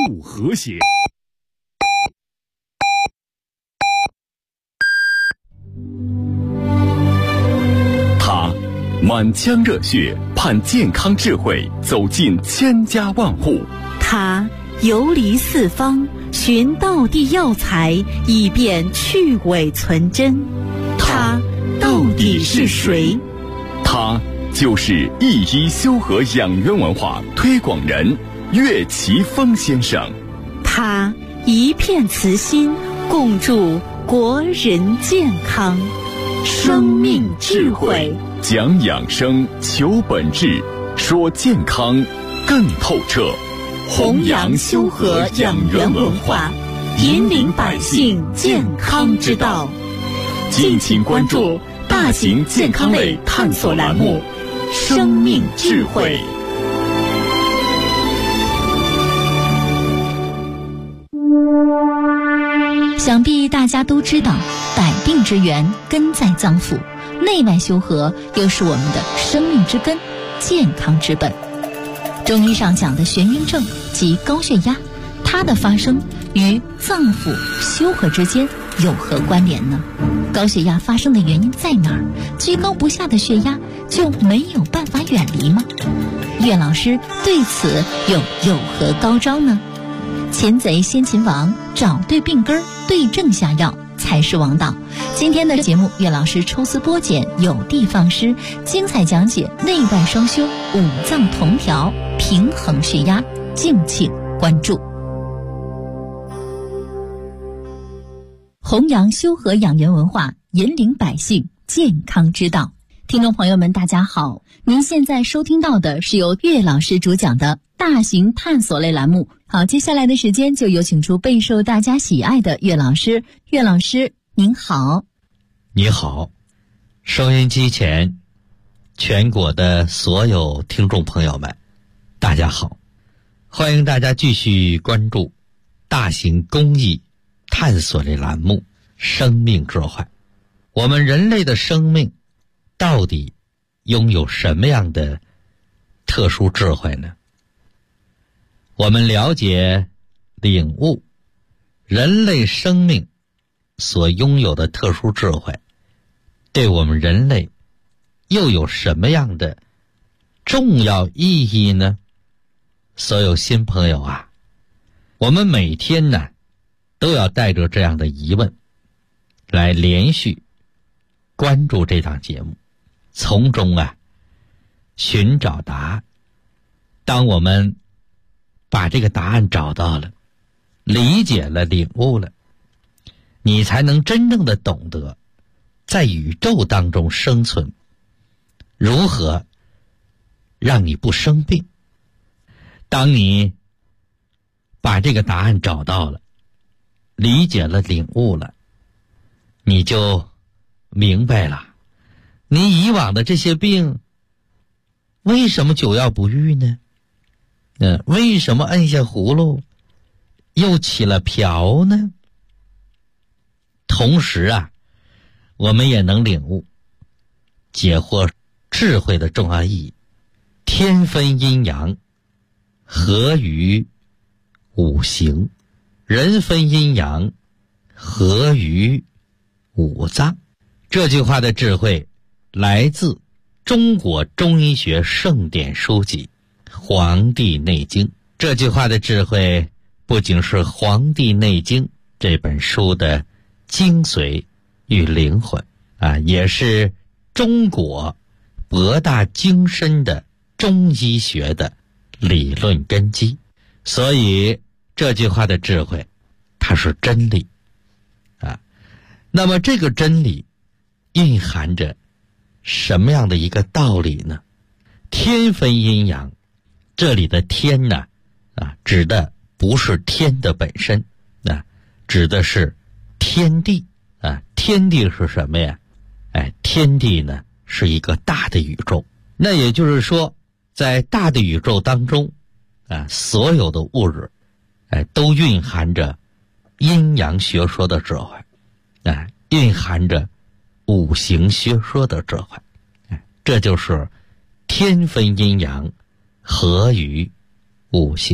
不和谐。他满腔热血，盼健康智慧走进千家万户。 他游离四方，寻道地药材，以便去伪存真。他到底是谁？ 他就是一一修和养元文化推广人岳奇峰先生。 他一片慈心，共筑国人健康。生命智慧， 讲养生，求本质，说健康更透彻。 弘扬修和养元文化，引领百姓健康之道。 敬请关注大型健康类探索栏目《生命智慧》。 想必大家都知道，百病之源根在脏腑，内外修和又是我们的生命之根，健康之本。中医上讲的眩晕症及高血压，它的发生与脏腑修和之间有何关联呢？高血压发生的原因在哪儿？居高不下的血压就没有办法远离吗？岳老师对此又有何高招呢？擒贼先擒王，找对病根，对症下药才是王道。今天的节目，岳老师抽丝剥茧，有的放矢，精彩讲解内外双修，五脏同调，平衡血压，敬请关注。弘扬修和养元文化，引领百姓健康之道。听众朋友们，大家好，您现在收听到的是由岳老师主讲的大型探索类栏目。好，接下来的时间就有请出备受大家喜爱的岳老师。岳老师您好。 你好，收音机前全国的所有听众朋友们，大家好，欢迎大家继续关注大型公益探索类栏目《生命智慧》。我们人类的生命到底拥有什么样的特殊智慧呢？我们了解、领悟人类生命所拥有的特殊智慧，对我们人类又有什么样的重要意义呢？所有新朋友啊，我们每天呢都要带着这样的疑问来连续关注这档节目，从中寻找答案。当我们把这个答案找到了，理解了，领悟了，你才能真正的懂得在宇宙当中生存，如何让你不生病。当你把这个答案找到了，理解了，领悟了，你就明白了，你以往的这些病为什么久药不愈呢？为什么摁下葫芦又起了瓢呢？同时我们也能领悟解惑智慧的重要意义。天分阴阳，合于五行；人分阴阳，合于五脏。这句话的智慧来自中国中医学圣典书籍《黄帝内经》。这句话的智慧不仅是《黄帝内经》这本书的精髓与灵魂也是中国博大精深的中医学的理论根基。所以这句话的智慧它是真理那么这个真理蕴含着什么样的一个道理呢？天分阴阳，这里的天呢指的不是天的本身指的是天地天地是什么呀？天地呢是一个大的宇宙。那也就是说，在大的宇宙当中所有的物质都蕴含着阴阳学说的智慧蕴含着五行学说的智慧这就是天分阴阳，合于五行。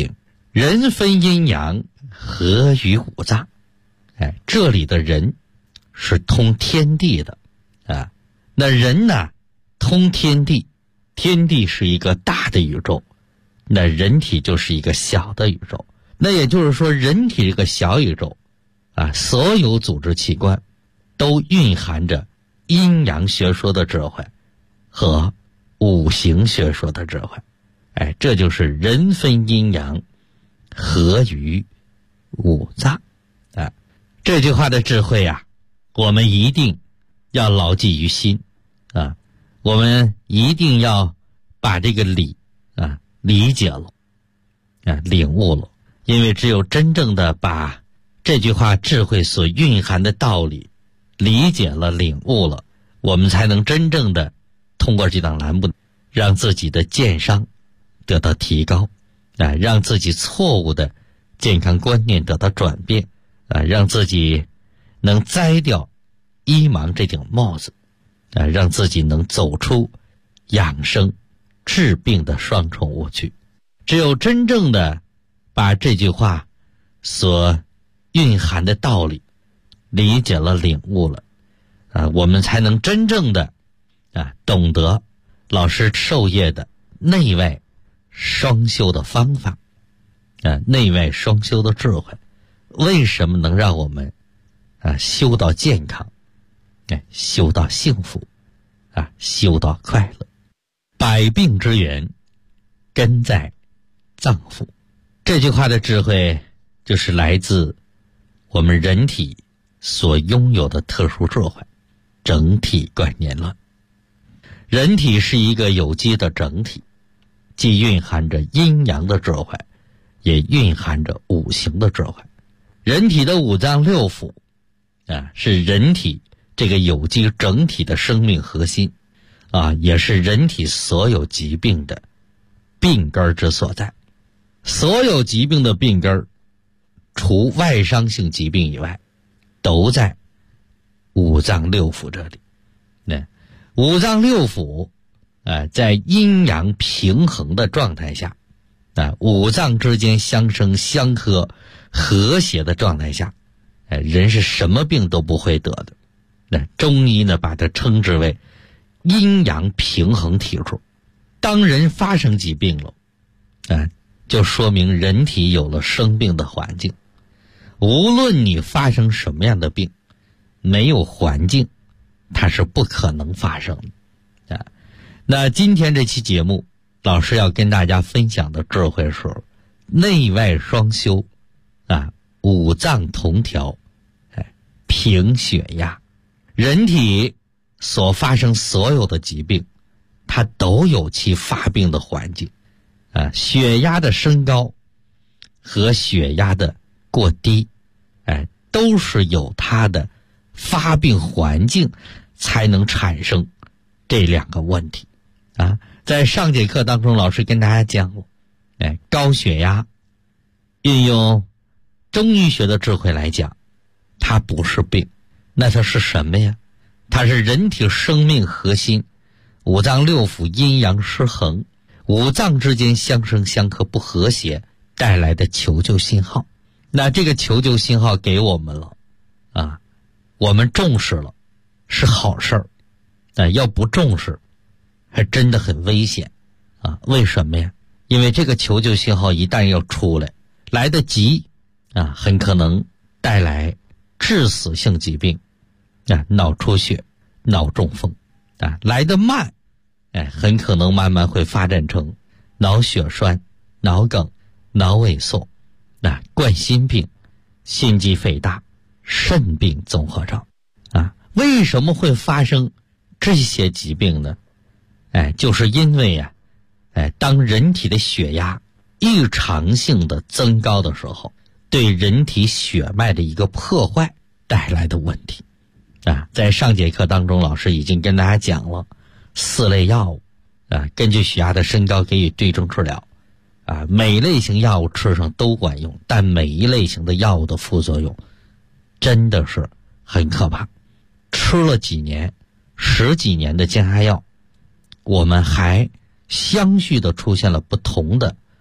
人分阴阳，合于五脏。这里的人是通天地的啊。那人呢，通天地，天地是一个大的宇宙，那人体就是一个小的宇宙。那也就是说，人体这个小宇宙啊，所有组织器官都蕴含着阴阳学说的智慧和五行学说的智慧。这就是人分阴阳，合于五脏。这句话的智慧啊，我们一定要牢记于心啊，我们一定要把这个理理解了领悟了。因为只有真正的把这句话智慧所蕴含的道理理解了领悟了，我们才能真正的通过这档栏目让自己的健商得到提高让自己错误的健康观念得到转变让自己能摘掉医盲这顶帽子让自己能走出养生治病的双重误区。只有真正的把这句话所蕴含的道理理解了领悟了我们才能真正的懂得老师授业的内外双修的方法内外双修的智慧，为什么能让我们修到健康修到幸福修到快乐。百病之源根在脏腑，这句话的智慧就是来自我们人体所拥有的特殊智慧，整体观念论。人体是一个有机的整体，既蕴含着阴阳的智慧，也蕴含着五行的智慧。人体的五脏六腑是人体这个有机整体的生命核心也是人体所有疾病的病根之所在。所有疾病的病根除外伤性疾病以外都在五脏六腑这里。五脏六腑在阴阳平衡的状态下五脏之间相生相克和谐的状态下人是什么病都不会得的。中医呢把它称之为阴阳平衡体质。当人发生疾病了就说明人体有了生病的环境。无论你发生什么样的病，没有环境它是不可能发生的那今天这期节目老师要跟大家分享的智慧是内外双修五脏同调平血压。人体所发生所有的疾病它都有其发病的环境血压的升高和血压的过低都是有它的发病环境才能产生这两个问题在上节课当中老师跟大家讲过高血压运用中医学的智慧来讲它不是病，那它是什么呀？它是人体生命核心五脏六腑阴阳失衡，五脏之间相生相克不和谐带来的求救信号。那这个求救信号给我们了我们重视了是好事儿要不重视还真的很危险为什么呀？因为这个求救信号一旦要出来得急很可能带来致死性疾病脑出血脑中风来得慢很可能慢慢会发展成脑血栓脑梗脑萎缩冠心病心肌肥大肾病综合症为什么会发生这些疾病呢？就是因为当人体的血压异常性的增高的时候，对人体血脉的一个破坏带来的问题在上节课当中老师已经跟大家讲了4类药物根据血压的升高给予对症治疗每类型药物吃上都管用，但每一类型的药物的副作用真的是很可怕。吃了几年10几年的降压药，我们还相续的出现了不同的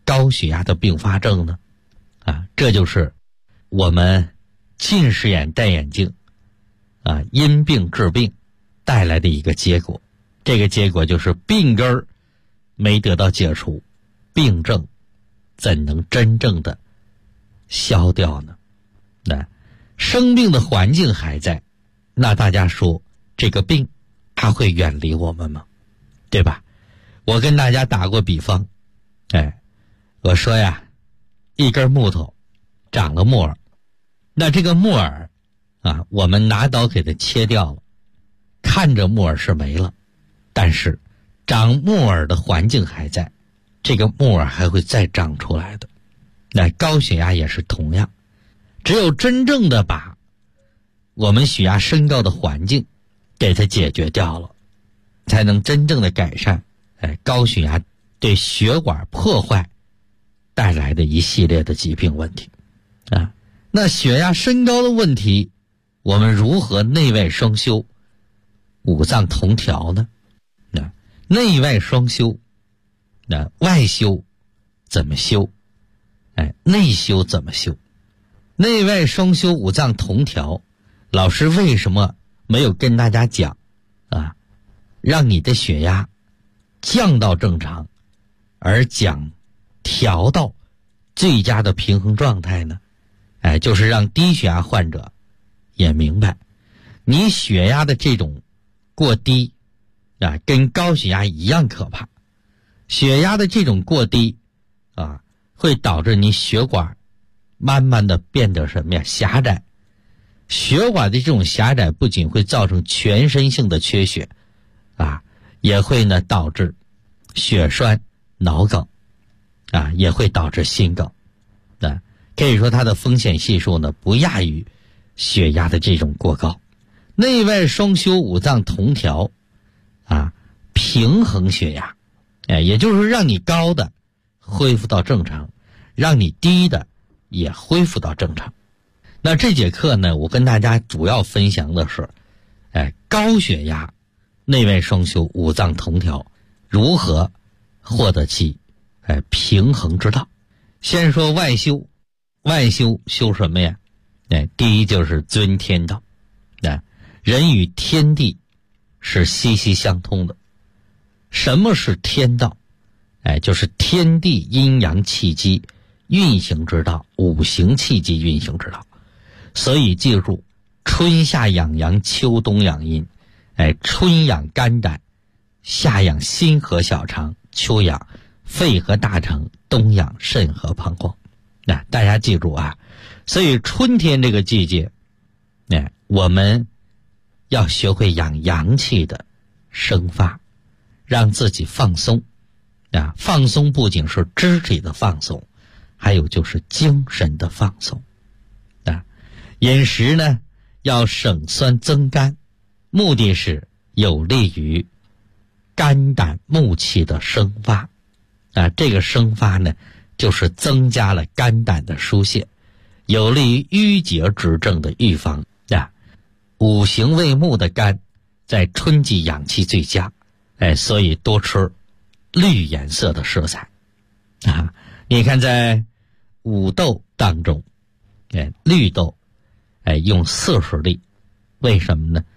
高血压的并发症呢？这就是我们近视眼戴眼镜因病治病带来的一个结果。这个结果就是病根儿没得到解除，病症怎能真正的消掉呢？生病的环境还在，那大家说这个病它会远离我们吗？对吧？我跟大家打过比方，我说呀，一根木头长了木耳，那这个木耳我们拿刀给它切掉了，看着木耳是没了，但是长木耳的环境还在，这个木耳还会再长出来的。那高血压也是同样，只有真正的把我们血压升高的环境给它解决掉了，才能真正的改善高血压对血管破坏带来的一系列的疾病问题那血压升高的问题，我们如何内外双修，五脏同调呢？内外双修，外修怎么修？内修怎么修？内外双修，五脏同调。老师为什么没有跟大家讲让你的血压降到正常，而讲调到最佳的平衡状态呢？就是让低血压患者也明白，你血压的这种过低跟高血压一样可怕。血压的这种过低会导致你血管慢慢的变得什么呀？狭窄。血管的这种狭窄不仅会造成全身性的缺血也会呢导致血栓、脑梗也会导致心梗可以说它的风险系数呢不亚于血压的这种过高。内外双修，五脏同调平衡血压也就是让你高的恢复到正常，让你低的也恢复到正常。那这节课呢，我跟大家主要分享的是高血压内外双修，五脏同调，如何获得其平衡之道。先说外修，外修修什么呀？第一就是尊天道。人与天地是息息相通的。什么是天道？就是天地阴阳气机运行之道，五行气机运行之道。所以记住，春夏养阳，秋冬养阴。春养肝胆，夏养心和小肠，秋养肺和大肠，冬养肾和膀胱。大家记住所以春天这个季节我们要学会养阳气的生发，让自己放松放松不仅是肢体的放松，还有就是精神的放松饮食呢要省酸增甘，目的是有利于肝胆木气的生发这个生发呢就是增加了肝胆的疏泄，有利于淤结之症的预防五行为木的肝在春季养气最佳所以多吃绿颜色的食材你看在五豆当中绿豆用40粒，为什么呢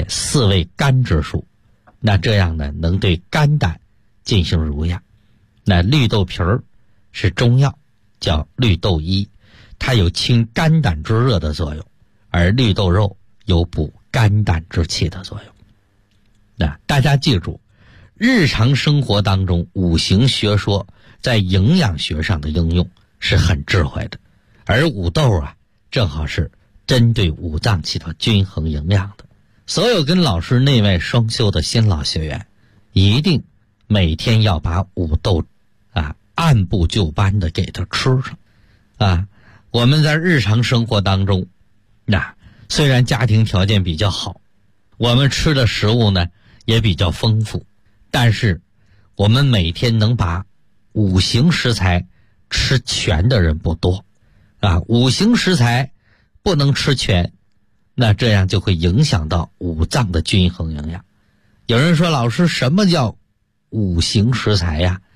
4味肝之数，那这样呢能对肝胆进行濡养。那绿豆皮儿是中药，叫绿豆衣，它有清肝胆之热的作用，而绿豆肉有补肝胆之气的作用。大家记住，日常生活当中五行学说在营养学上的应用是很智慧的，而五豆正好是针对五脏起到均衡营养的。所有跟老师内外双修的新老学员，一定每天要把五豆按部就班的给它吃上我们在日常生活当中虽然家庭条件比较好，我们吃的食物呢也比较丰富，但是我们每天能把五行食材吃全的人不多五行食材不能吃全，那这样就会影响到五脏的均衡营养。有人说，老师什么叫五行食材呀？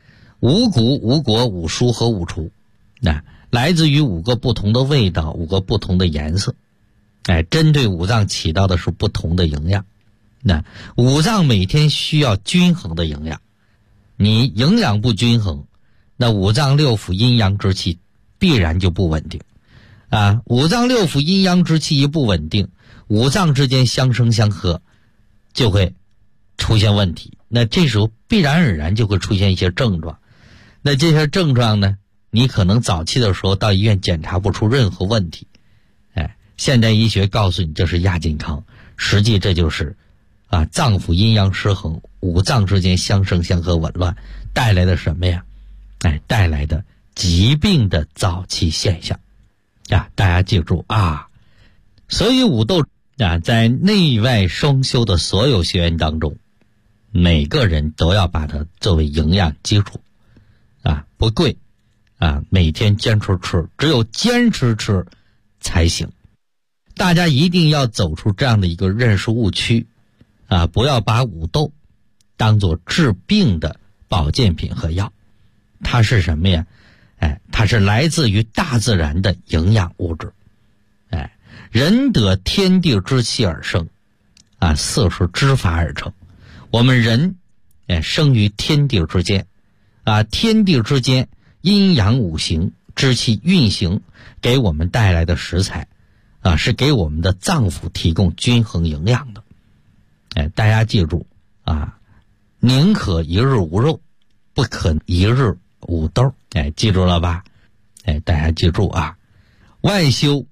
五谷、五果、五蔬和五除，来自于5个不同的味道，5个不同的颜色，针对五脏起到的是不同的营养。五脏每天需要均衡的营养，你营养不均衡，那五脏六腑阴阳之气必然就不稳定五脏六腑阴阳之气一不稳定，五脏之间相生相克就会出现问题，那这时候必然而然就会出现一些症状。那这些症状呢，你可能早期的时候到医院检查不出任何问题，现代医学告诉你这是亚健康，实际这就是脏腑阴阳失衡，五脏之间相生相克紊乱带来的什么呀？带来的疾病的早期现象大家记住所以五斗在内外双修的所有学员当中，每个人都要把它作为营养基础不贵每天坚持吃，只有坚持吃才行。大家一定要走出这样的一个认识误区不要把五斗当作治病的保健品和药，它是什么呀？它是来自于大自然的营养物质。人得天地之气而生四时之法而成。我们人生于天地之间天地之间阴阳五行之气运行，给我们带来的食材是给我们的脏腑提供均衡营养的。大家记住宁可一日无肉，不可一日无豆。记住了吧？大家记住外修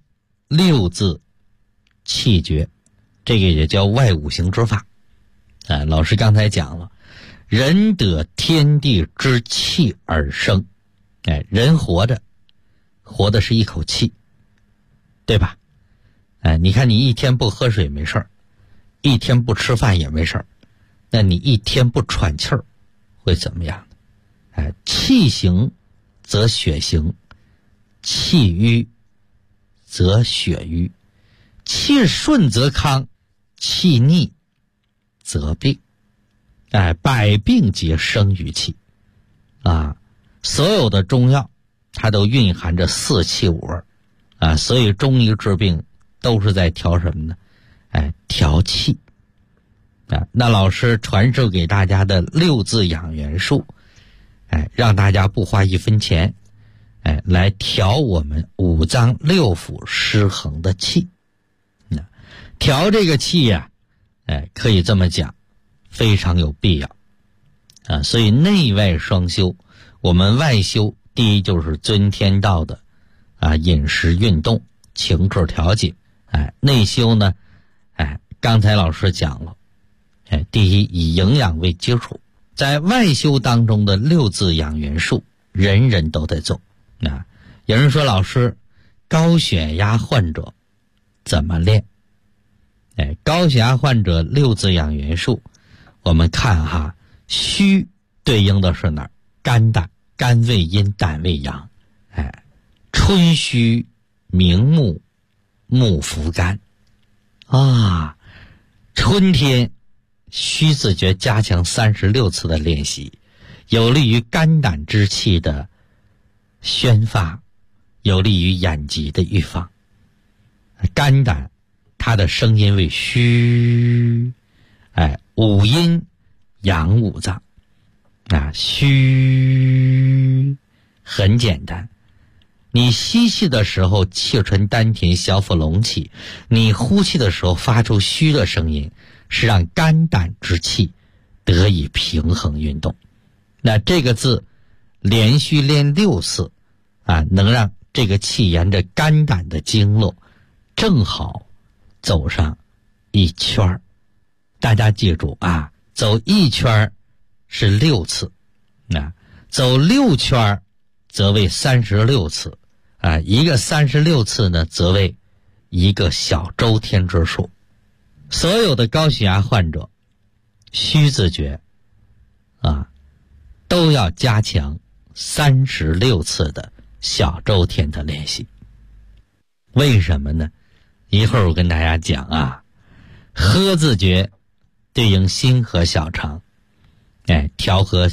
6字气绝，这个也叫外五行之法。老师刚才讲了，人得天地之气而生。人活的是一口气，对吧？你看你一天不喝水没事儿，一天不吃饭也没事儿，那你一天不喘气儿会怎么样？气行则血行，气瘀则血瘀，气顺则康，气逆则病。百病皆生于气所有的中药它都蕴含着4气5味所以中医治病都是在调什么呢？调气那老师传授给大家的6字养元术让大家不花1分钱来调我们五脏六腑失衡的气。调这个气可以这么讲，非常有必要所以内外双修。我们外修第一就是遵天道的饮食运动情志调节。内修呢刚才老师讲了第一以营养为基础。在外修当中的6字养元术人人都得做。有人说老师高血压患者怎么练？高血压患者6字养元术，我们看虚对应的是哪儿？肝胆，肝为阴，胆为阳。春虚明目，目伏肝春天虚字诀加强36次的练习，有利于肝胆之气的宣发，有利于眼疾的预防。肝胆它的声音为虚，五阴阳五脏虚很简单，你吸气的时候气沉丹田，小腹隆起，你呼气的时候发出虚的声音，是让肝胆之气得以平衡运动。那这个字连续练6次能让这个气沿着肝胆的经络正好走上一圈。大家记住走一圈是6次走6圈则为36次一个36次呢则为一个小周天之数。所有的高血压患者虚字诀都要加强36次的小周天的练习。为什么呢？一会儿我跟大家讲喝字诀对应心和小肠调和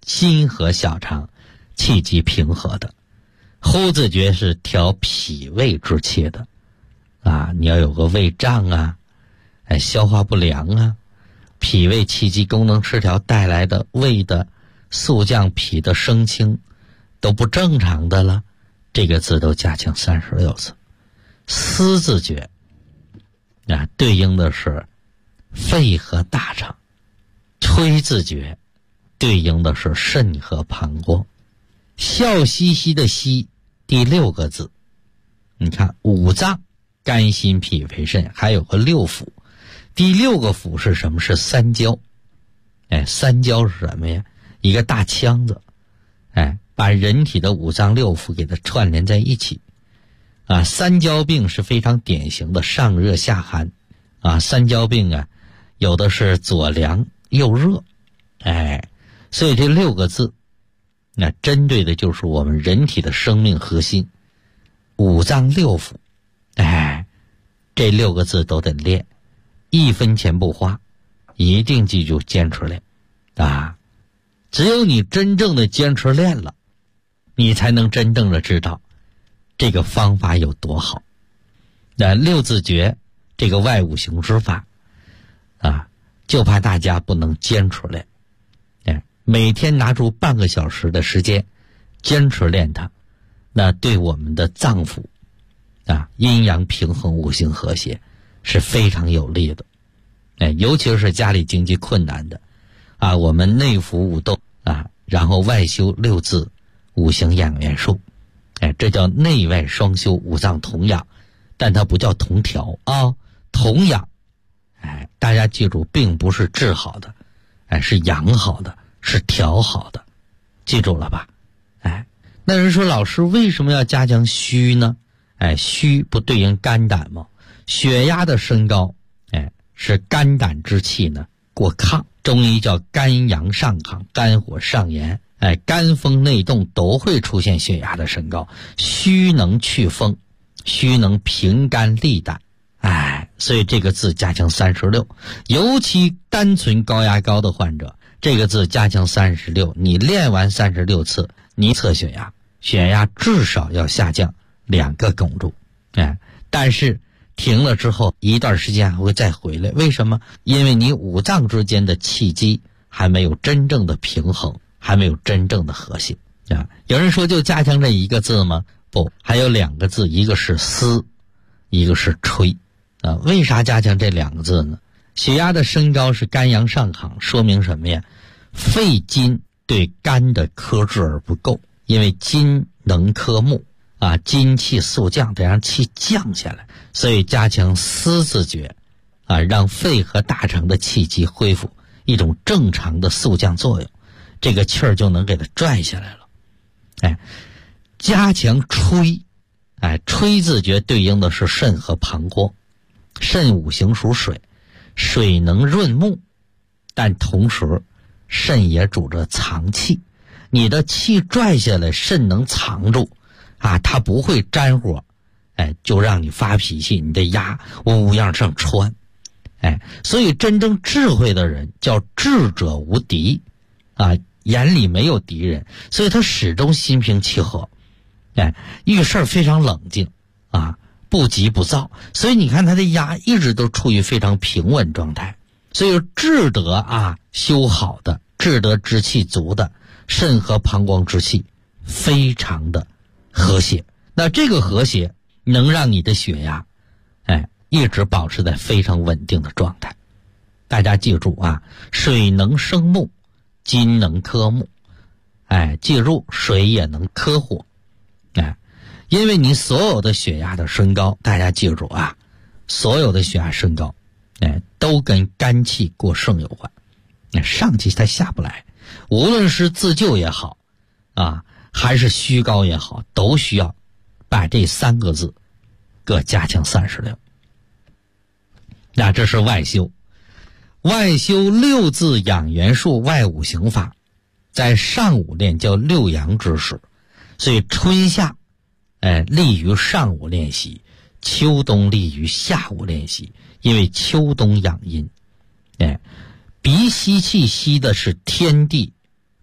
心和小肠，气机平和的。呼字诀是调脾胃之气的啊，你要有个胃胀啊，消化不良啊，脾胃气机功能失调带来的胃的肃降、脾的升清都不正常的了，这个字都加强36次。思字诀啊，对应的是肺和大肠。推字诀对应的是肾和膀胱。笑嘻嘻的嘻，第6个字，你看五脏肝心脾肺肾，还有个六腑。第6个腑是什么？是三焦。三焦是什么呀？一个大腔子，把人体的五脏六腑给它串联在一起啊。三焦病是非常典型的上热下寒啊。三焦病啊，有的是左凉右热，所以这6个字那针对的就是我们人体的生命核心，五脏六腑。这6个字都得练，1分钱不花，一定记住坚持练啊！只有你真正的坚持练了，你才能真正的知道这个方法有多好。那6字诀这个外五行之法啊，就怕大家不能坚持练。每天拿出半个小时的时间坚持练它，那对我们的脏腑啊，阴阳平衡、五行和谐是非常有利的。尤其是家里经济困难的啊，我们内服五斗啊，然后外修6字五行养元术，这叫内外双修，五脏同养，但它不叫同调啊，同养。大家记住，并不是治好的，是养好的，是调好的，记住了吧？那人说老师为什么要加强虚呢？虚不对应肝胆吗？血压的升高，是肝胆之气呢过亢，中医叫肝阳上亢，肝火上炎，肝风内动都会出现血压的升高。虚能去风，虚能平肝利胆，所以这个字加强36，尤其单纯高压高的患者，这个字加强36，你练完36次，你测血压，血压至少要下降2个汞柱，但是停了之后一段时间还会再回来，为什么？因为你五脏之间的气机还没有真正的平衡，还没有真正的和谐啊。有人说就加强这1个字吗？不，还有2个字，一个是思，一个是吹啊。为啥加强这2个字呢？血压的升高是肝阳上亢，说明什么呀？肺金对肝的克制而不够，因为金能克木啊，金气速降，得让气降下来，所以加强思字诀啊，让肺和大肠的气机恢复一种正常的速降作用，这个气儿就能给它拽下来了。加强吹，吹字诀对应的是肾和膀胱。肾五行属水，水能润木，但同时肾也主着藏气，你的气拽下来，肾能藏住啊，它不会沾火，就让你发脾气，你的牙乌样上穿。所以真正智慧的人叫智者无敌啊，眼里没有敌人，所以他始终心平气和，遇事非常冷静啊，不急不躁，所以你看他的牙一直都处于非常平稳状态。所以智德啊修好的，智德之气足的，肾和膀胱之气非常的和谐，那这个和谐能让你的血压一直保持在非常稳定的状态。大家记住啊，水能生木，金能克木，记住水也能克火，因为你所有的血压的升高，大家记住啊，所有的血压升高都跟肝气过剩有关，上气它下不来，无论是自救也好啊，还是虚高也好，都需要把这3个字各加强36。那这是外修。外修6字养元术外五行法，在上午练叫6阳之时，所以春夏利于上午练习，秋冬利于下午练习，因为秋冬养阴。鼻吸气吸的是天地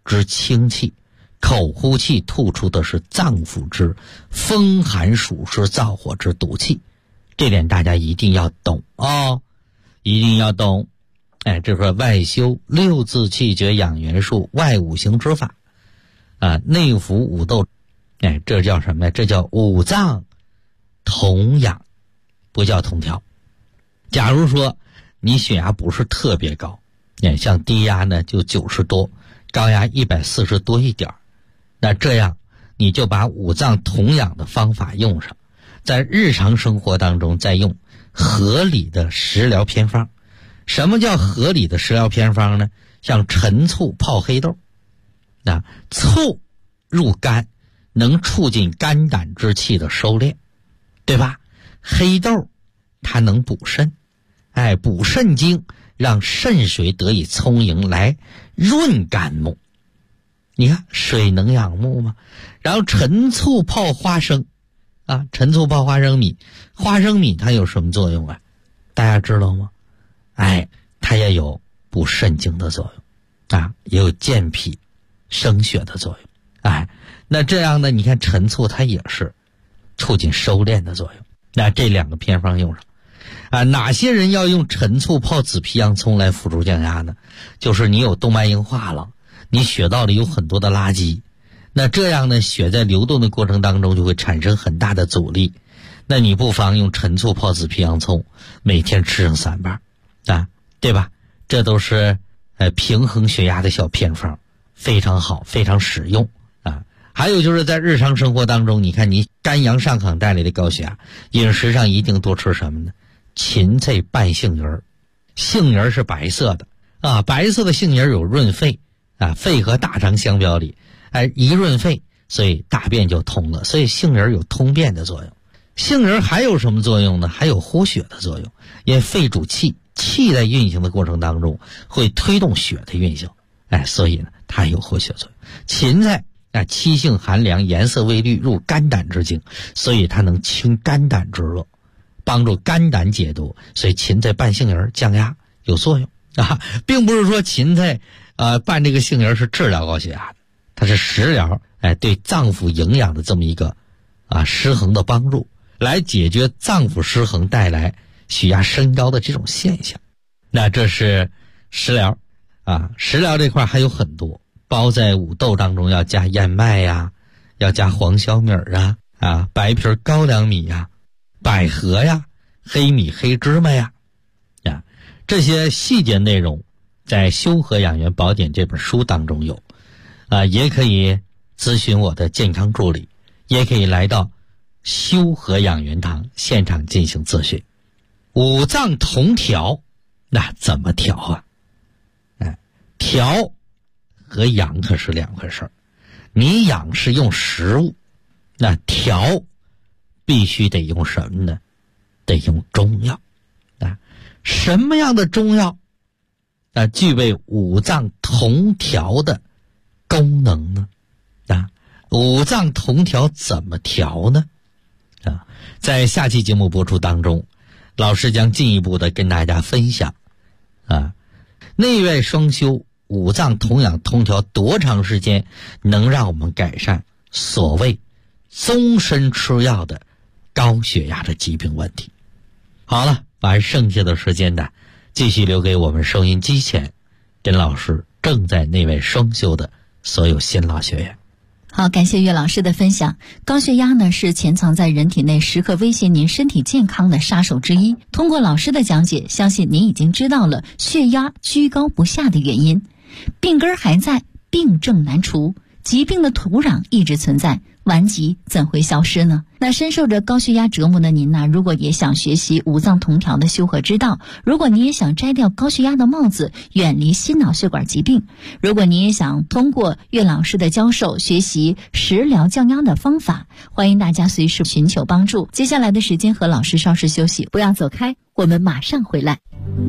之清气，口呼气吐出的是脏腑之风寒暑湿燥火之毒气，这点大家一定要懂哦，一定要懂。这是外修六字气绝养元术外五行之法内服五斗，这叫什么呀？这叫五脏同养，不叫同调。假如说你血压不是特别高，像低压呢就90多，高压140多一点，那这样你就把五脏同养的方法用上，在日常生活当中再用合理的食疗偏方。什么叫合理的食疗偏方呢？像陈醋泡黑豆，醋入肝能促进肝胆之气的收敛，对吧？黑豆它能补肾，补肾精，让肾水得以充盈，来润肝木。你看水能养木吗？然后陈醋泡花生陈醋泡花生米，花生米它有什么作用大家知道吗？它也有补肾精的作用也有健脾生血的作用那这样呢，你看陈醋它也是促进收敛的作用。那这两个偏方用上哪些人要用陈醋泡紫皮洋葱来辅助降压呢？就是你有动脉硬化了，你血道里有很多的垃圾，那这样呢，血在流动的过程当中就会产生很大的阻力，那你不妨用陈醋泡紫皮洋葱，每天吃上3瓣对吧？这都是平衡血压的小偏方，非常好，非常实用还有就是在日常生活当中，你看你肝阳上亢带来的高血压，饮食上一定多吃什么呢？芹菜拌杏仁儿，杏仁是白色的白色的杏仁有润肺肺和大肠相表里一润肺，所以大便就通了，所以杏仁有通便的作用。杏仁还有什么作用呢？还有活血的作用，因为肺主气，气在运行的过程当中会推动血的运行所以呢它有活血作用。芹菜气性寒凉，颜色微绿，入肝胆之经，所以它能清肝胆之热，帮助肝胆解毒，所以芹菜拌杏仁降压有作用并不是说芹菜拌这个杏仁是治疗高血压的，它是食疗对脏腑营养的这么一个失衡的帮助，来解决脏腑失衡带来血压升高的这种现象。那这是食疗食疗这块还有很多，包在五豆当中要加燕麦要加黄小米白皮高粱米百合黑米黑芝麻这些细节内容在《修和养元宝典》这本书当中有也可以咨询我的健康助理，也可以来到修和养元堂现场进行咨询。五脏同调，那怎么调调和养可是两回事，你养是用食物，那调必须得用什么呢？得用中药什么样的中药具备五脏同调的功能呢？五脏同调怎么调呢？在下期节目播出当中，老师将进一步的跟大家分享内外双修五脏同养同调多长时间能让我们改善所谓终身吃药的高血压的疾病问题。好了，把剩下的时间继续留给我们收音机前跟老师正在内外双修的所有新老学员。 好，感谢岳老师的分享。高血压呢是潜藏在人体内时刻威胁您身体健康的杀手之一。通过老师的讲解，相信您已经知道了血压居高不下的原因。病根还在，病症难除，疾病的土壤一直存在，顽疾怎会消失呢？那深受着高血压折磨的您如果也想学习五脏同调的修和之道，如果你也想摘掉高血压的帽子，远离心脑血管疾病，如果你也想通过岳老师的教授学习食疗降压的方法，欢迎大家随时寻求帮助。接下来的时间和老师稍事休息，不要走开，我们马上回来。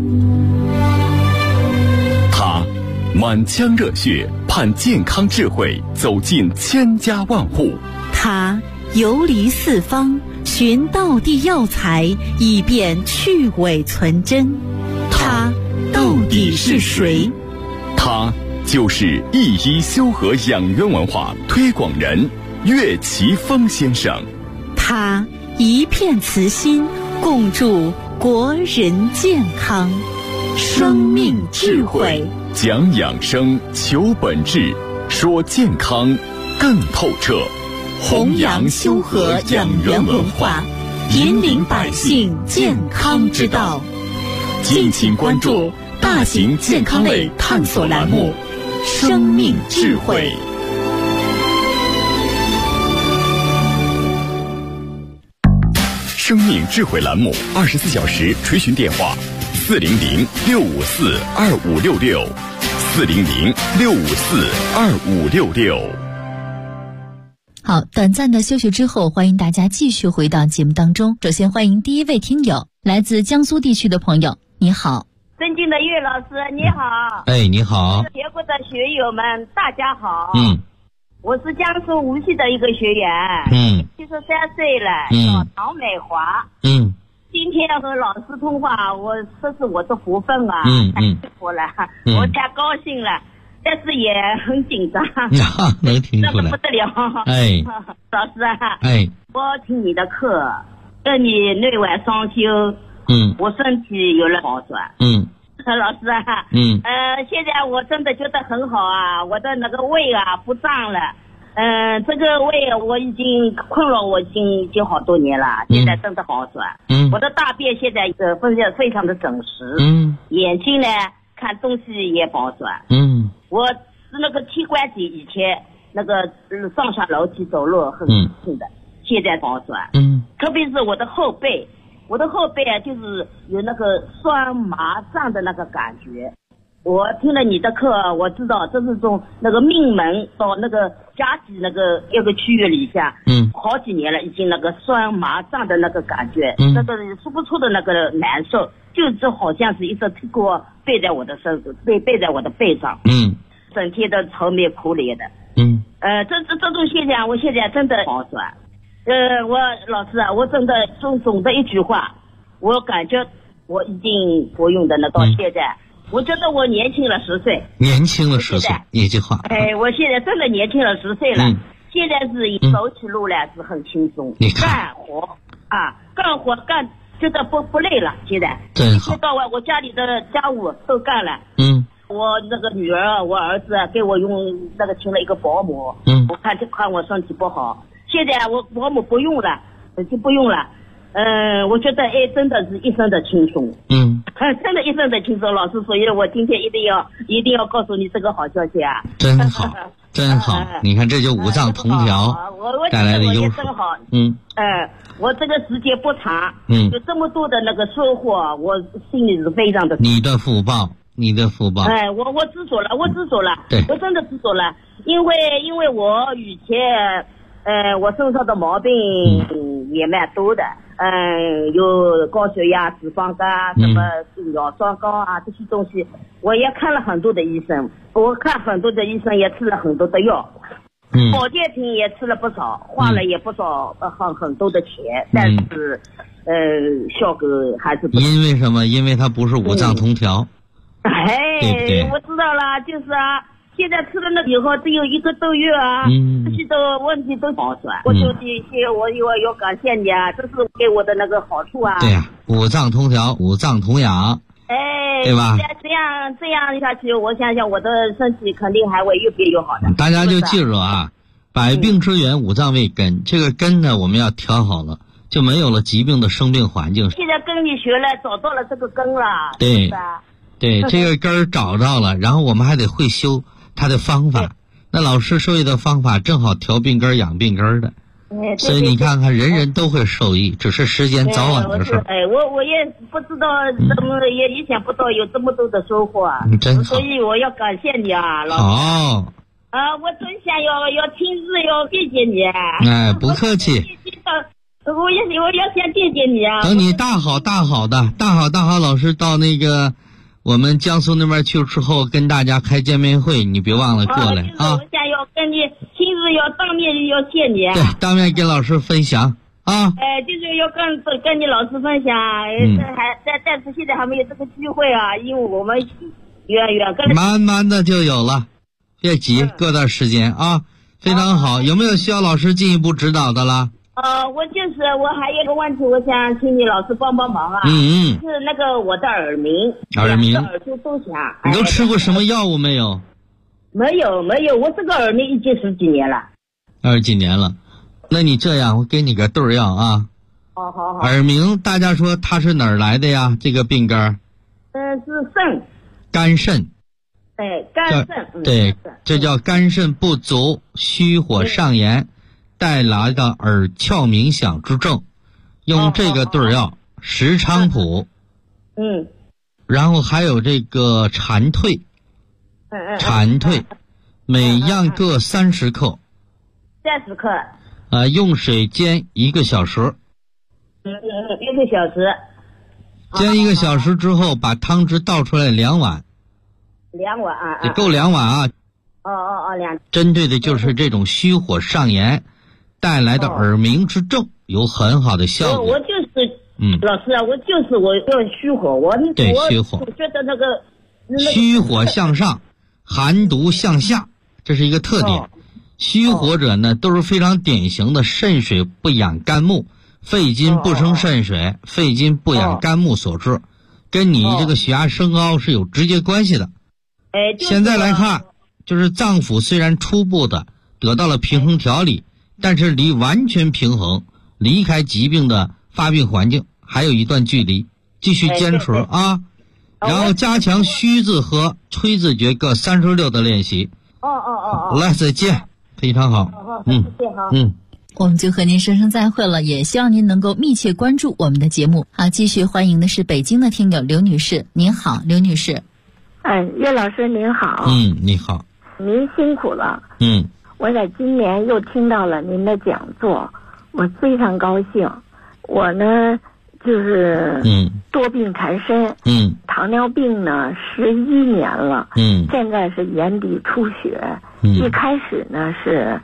他满腔热血，盼健康智慧走进千家万户。 他游离四方，寻道地药材，以便去伪存真。他到底是谁？ 他就是一一修和养元文化推广人岳奇峰先生。 他一片慈心，共筑国人健康。生命智慧， 讲养生，求本质，说健康更透彻， 弘扬修和养元文化，引领百姓健康之道。敬请关注大型健康类探索栏目《生命智慧》。 生命智慧栏目24小时垂询电话：400-654-2566，400-654-2566。 好，短暂的休息之后，欢迎大家继续回到节目当中。首先欢迎第一位听友，来自江苏地区的朋友，你好。 尊敬的岳老师，你好。 哎，你好。 节目的学友们，大家好。我是江苏无锡的一个学员，73岁了，叫唐美华。今天要和老师通话，这是我的福分啊，太幸福了，我太高兴了，但是也很紧张， 能听出来， 那个不得了。 哎， 老师啊， 哎， 我听你的课，跟你内外双修，我身体有了好转。老师啊，现在我真的觉得很好啊，我的那个胃啊不胀了，这个胃我已经困扰我已经好多年了，现在真的好转。我的大便现在非常的整实，眼睛呢看东西也好转。我是那个膝关节以前那个上下楼梯走路很痛的，现在好转。特别是我的后背。我的后背啊，就是有那个酸麻胀的那个感觉。我听了你的课，我知道这是从那个命门到那个夹脊那个一个区域里下，好几年了，已经那个酸麻胀的那个感觉，那个说不出的那个难受，就好像是一只铁锅背在我的背在我的背上，整天的愁眉苦脸的，这种现象，我现在真的好转。我老师啊，我真的总的一句话，我感觉我已经服用的到现在，我觉得我年轻了10岁。年轻了10岁，一句话。我现在真的年轻了10岁了，现在是走起路来是很轻松，干活觉得不累了，现在。真好。到我家里的家务都干了。我那个女儿，我儿子给我用那个请了一个保姆。我看我身体不好。现在我保姆不用了，就不用了。我觉得真的是一身的轻松。真的一身的轻松，老师，所以我今天一定要告诉你这个好消息啊！真好，真好！你看，这就五脏同调带来的优势。真好。我这个时间不长，有这么多的那个收获，我心里是非常的。你的福报。我知足了，对，我真的知足了，因为我以前。我身上的毛病也蛮多的，有高血压、脂肪肝、什么尿酸高啊这些东西，我也看了很多的医生，也吃了很多的药，保健品也吃了不少，花了也不少很多的钱，但是效果还是不。因为什么？因为它不是五脏同调。对不对？我知道了，就是啊。现在吃了那以后只有1个多月啊，这些问题都好转。我就我要感谢你啊，这是给我的那个好处啊。对呀，五脏同调，五脏同养，对吧？这样下去，我想想我的身体肯定还会越变越好的。大家就记住啊，百病之源，五脏为根。这个根呢，我们要调好了，就没有了疾病的生病环境。现在跟你学了，找到了这个根了。对，对，这个根儿找到了，然后我们还得会修。他的方法，那老师授意的方法正好调病根养病根的，所以你看看人人都会受益，只是时间早晚的事。我也不知道怎么也意想不到有这么多的收获啊，真好，所以我要感谢你啊，老师。好我真想要亲自要谢谢你。不客气。我要先谢谢你啊。等你大好老师到那个我们江苏那边去之后，跟大家开见面会，你别忘了过来啊！我想要跟你亲自要当面要谢你。对，当面跟老师分享啊！就是要跟你老师分享，但是现在还没有这个机会啊，因为我们远跟慢慢的就有了别急，过段时间啊，非常好。有没有需要老师进一步指导的啦？ 我还有一个问题，我想请你老师帮帮忙啊。是那个我的耳鸣，耳朵都响。 你都吃过什么药物没有？ 没有，我这个耳鸣已经10几年了。 20几年了，那你这样，我给你个对药啊。 好。 耳鸣，大家说它是哪儿来的呀？这个病根？ 是肾。 肝肾。 对，肝肾。 对，这叫肝肾不足、虚火上炎带来的耳窍鸣响之症。用这个对药，石菖蒲。然后还有这个蝉蜕。蝉蜕，每样各30克。 30克。 用水煎1个小时。 1个小时。 煎1个小时之后，把汤汁倒出来2碗。 2碗啊。 得够2碗啊。 2。 针对的就是这种虚火上炎带来的耳鸣之症，有很好的效果。 我就是，老师啊，我要虚火， 对，虚火。 我觉得那个虚火向上，寒毒向下，这是一个特点。虚火者呢，都是非常典型的肾水不养肝木，肺经不生肾水，肺经不养肝木所致，跟你这个血压升高是有直接关系的。现在来看，就是脏腑虽然初步的得到了平衡调理，但是离完全平衡、离开疾病的发病环境还有一段距离，继续坚持啊。然后加强虚字和吹字诀各36的练习。来，再见，非常好。 我们就和您说声再会了，也希望您能够密切关注我们的节目。好，继续欢迎的是北京的听友刘女士。您好，刘女士。 岳老师您好。 你好。 您辛苦了。我在今年又听到了您的讲座，我非常高兴。我呢就是多病缠身，糖尿病呢11年了，现在是眼底出血，一开始呢是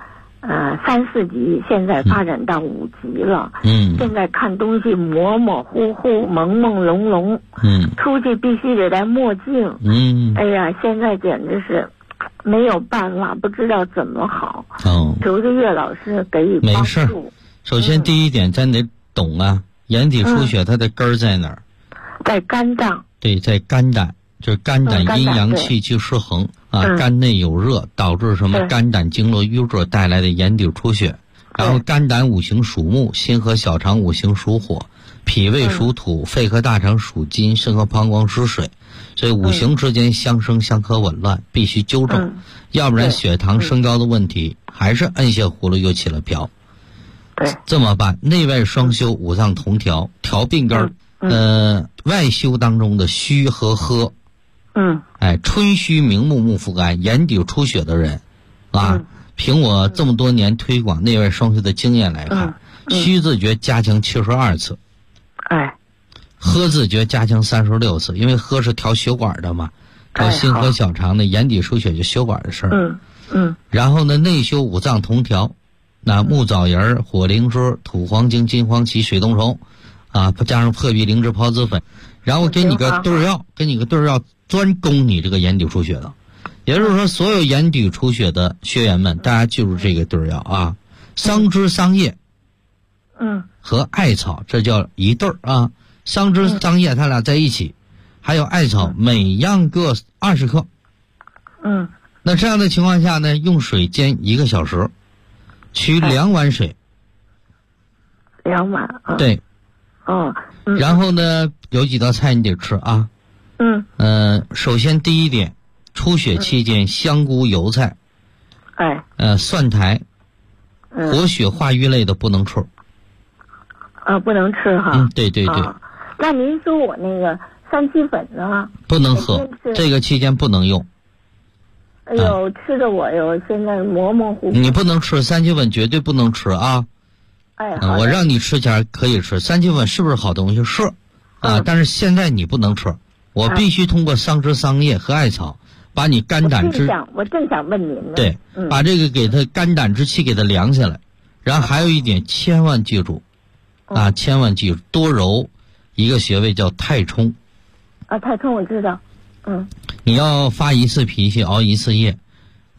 3、4级，现在发展到5级了，现在看东西模模糊糊、朦朦胧胧，出去必须得戴墨镜，哎呀，现在简直是没有办法，不知道怎么好。求着岳老师给予帮助。没事， 首先第一点，咱得懂啊，眼底出血它的根儿在哪儿？ 在肝脏。对， 在肝胆，就是肝胆阴阳气机失衡肝内有热，导致什么肝胆经络淤热带来的眼底出血。然后肝胆五行属木，心和小肠五行属火，脾胃属土，肺和大肠属金，肾和膀胱属水。所以五行之间相生相克紊乱，必须纠正，要不然血糖升高的问题还是摁下葫芦又起了瓢。这么办？内外双修，五脏同调，调病根外修当中的虚和喝。春虚明目，目腹干，眼底出血的人凭我这么多年推广内外双修的经验来看，虚字诀加强72次，喝字诀加强36次，因为喝是调血管的嘛，调心和小肠的眼底出血就血管的事儿。然后呢，内修五脏同调，那木枣仁、火灵芝、土黄精、金黄芪、水冬虫加上破壁灵芝孢子粉，然后给你个对药，专攻你这个眼底出血的。也就是说，所有眼底出血的学员们，大家记住这个对药桑枝、桑叶和艾草，这叫一对儿桑枝、桑叶它俩在一起，还有艾草，每样各20克。那这样的情况下呢，用水煎1个小时，取2碗水。 2碗对。然后呢，有几道菜你得吃首先第一点，出血期间香菇、油菜，蒜苔，活血化瘀类的不能吃。 不能吃哈。 对。 那您说我那个3七粉呢？ 不能喝，这个期间不能用。 哎呦，吃的我现在模模糊糊。 你不能吃3七粉，绝对不能吃我让你吃前可以吃3七粉，是不是好东西？是但是现在你不能吃，我必须通过桑枝、桑叶和艾草把你肝胆之我正想问您呢。 对，把这个给它肝胆之气给它凉下来。然后还有一点，千万记住千万记住，多揉一个穴位叫太冲。太冲我知道。 你要发1次脾气，熬1次夜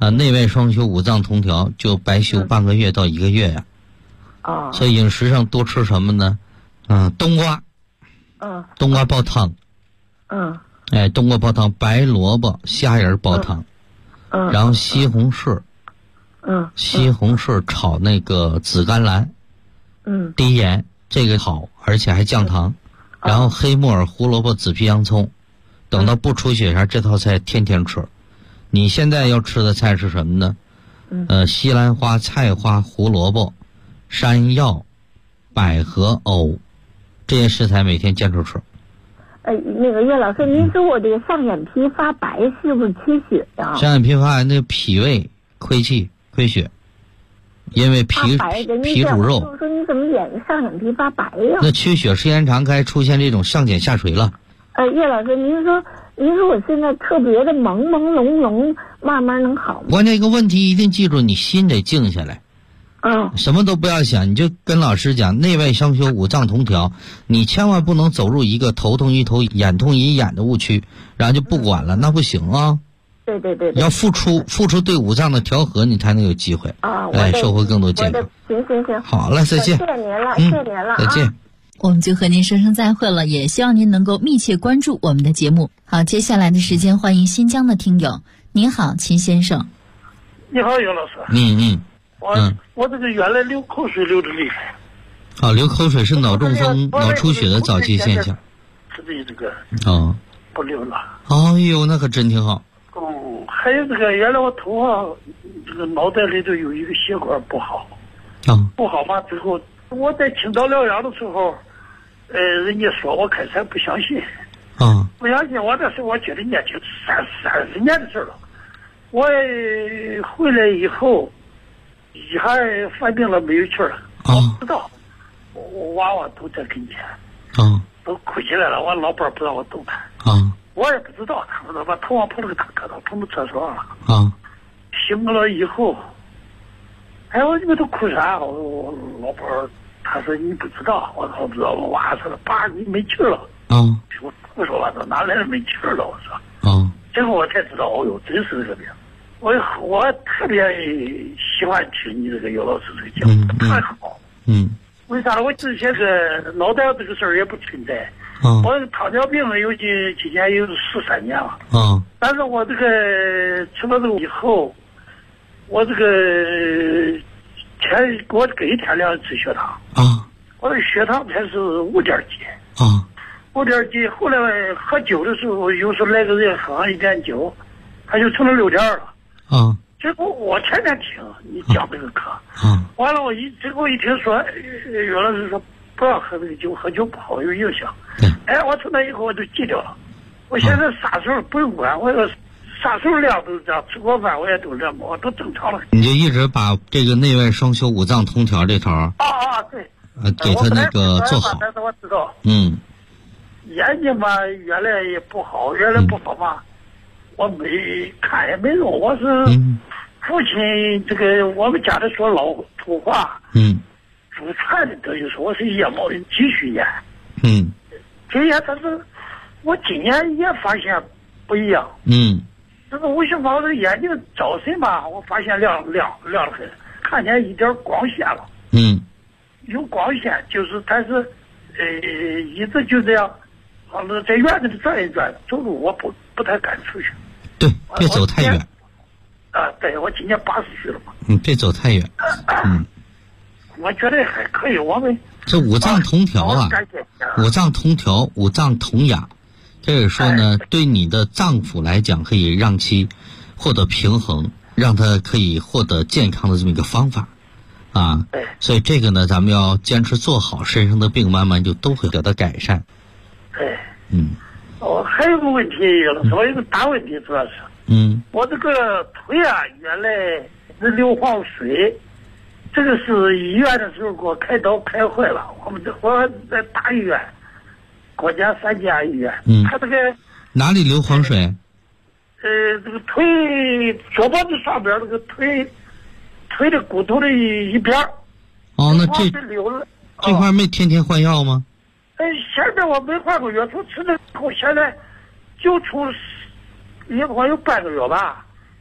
内外双修五脏同调，就白修半个月到1个月呀。所以饮食上多吃什么呢？冬瓜。冬瓜煲汤。冬瓜煲汤，白萝卜、虾仁煲汤。然后西红柿。西红柿炒那个紫甘蓝。低盐，这个好，而且还降糖。然后黑木耳、胡萝卜、紫皮洋葱，等到不出血前，这套菜天天吃。你现在要吃的菜是什么呢？西兰花、菜花、胡萝卜、山药、百合、藕，这些食材每天坚持吃。 那个岳老师，您说我这个上眼皮发白是不是缺血呀？ 上眼皮发白，那个脾胃亏气亏血，因为脾主肉。 我说你怎么上眼皮发白呀？ 那缺血时间长，该出现这种上睑下垂了。 岳老师，您说我现在特别的朦朦胧胧，慢慢能好吗？ 关键一个问题一定记住，你心得静下来。什么都不要想，你就跟老师讲内外双修五脏同调，你千万不能走入一个头痛医头眼痛医眼的误区，然后就不管了，那不行啊。 对， 要付出对五脏的调和，你才能有机会收获更多健康。 行， 好了，再见。 谢谢您了，谢谢您了， 再见。 我们就和您说声再会了，也希望您能够密切关注我们的节目。好，接下来的时间欢迎新疆的听友。您好，秦先生。 你好，尤老师。我这个原来流口水流的厉害。 流口水是脑中风、脑出血的早期现象。 是的，这个不流了。 哎呦，那可真挺好。 还有这个原来我头发这个脑袋里头有一个血管不好。不好嘛，之后我在青岛疗养的时候，人家说我开始不相信。不相信我，那时候我觉得年轻30年的事了。我回来以后，一下犯病了，没有气了。我不知道，我娃娃都在跟前。都哭起来了。我老伴不让我动弹。我也不知道，他们把头往碰了个大磕头，碰到厕所了。醒了以后，我你们都哭啥？我老伴他说你不知道，我说不知道。我娃说了，爸你没气了。我胡说八道，哪来的没气了？我说。最后我才知道，真是这个病。我特别喜欢听你这个尤老师这个节目，太好。为啥呢？我之前个脑袋这个事儿也不存在。我糖尿病有今年有13年了。但是我这个吃了这个以后，我这个我隔一天2次血糖。我的血糖才是5点几。5点几，后来喝酒的时候，有时候来个人喝上1点酒，他就成了6点2了。结果我天天听你讲这个课。完了结果一听说，岳老师说不要喝这个酒，喝酒不好有影响。我从那以后我就戒掉了。我现在啥时候不用管，我要啥时候量都这样，吃过饭我也都这样，我都正常了。 你就一直把这个内外双修五脏同调这套对， 给他那个做好。 但是我知道。眼睛嘛，原来也不好，嘛，我没看也没用。我是父亲这个我们家里说老土话。祖传的等于说我是夜猫人继续眼。这样，但是我今年也发现不一样。这个吴秀芳的眼睛早晨吧，我发现亮得很，看见一点光线了。有光线，就是但是一直就这样，好像在院子里转一转，走路我不太敢出去。 对，别走太远。 对，我今年80岁了嘛。 别走太远。 我觉得还可以。我们这五脏同调五脏同调，五脏同养，这是说呢，对你的脏腑来讲，可以让其获得平衡，让它可以获得健康的这么一个方法。所以这个呢，咱们要坚持做好，身上的病慢慢就都会得到改善。 还有个问题，我有个大问题，主要是，我这个腿原来是硫磺水，这个是医院的时候给我开刀开坏了。我在大医院，国家3家医院，他这个哪里硫磺水？ 这个腿左脖子上边这个腿的骨头的一边。 那这块没天天换药吗？ 现在我没换过药，从吃了以后，现在就出也不管有半个月吧。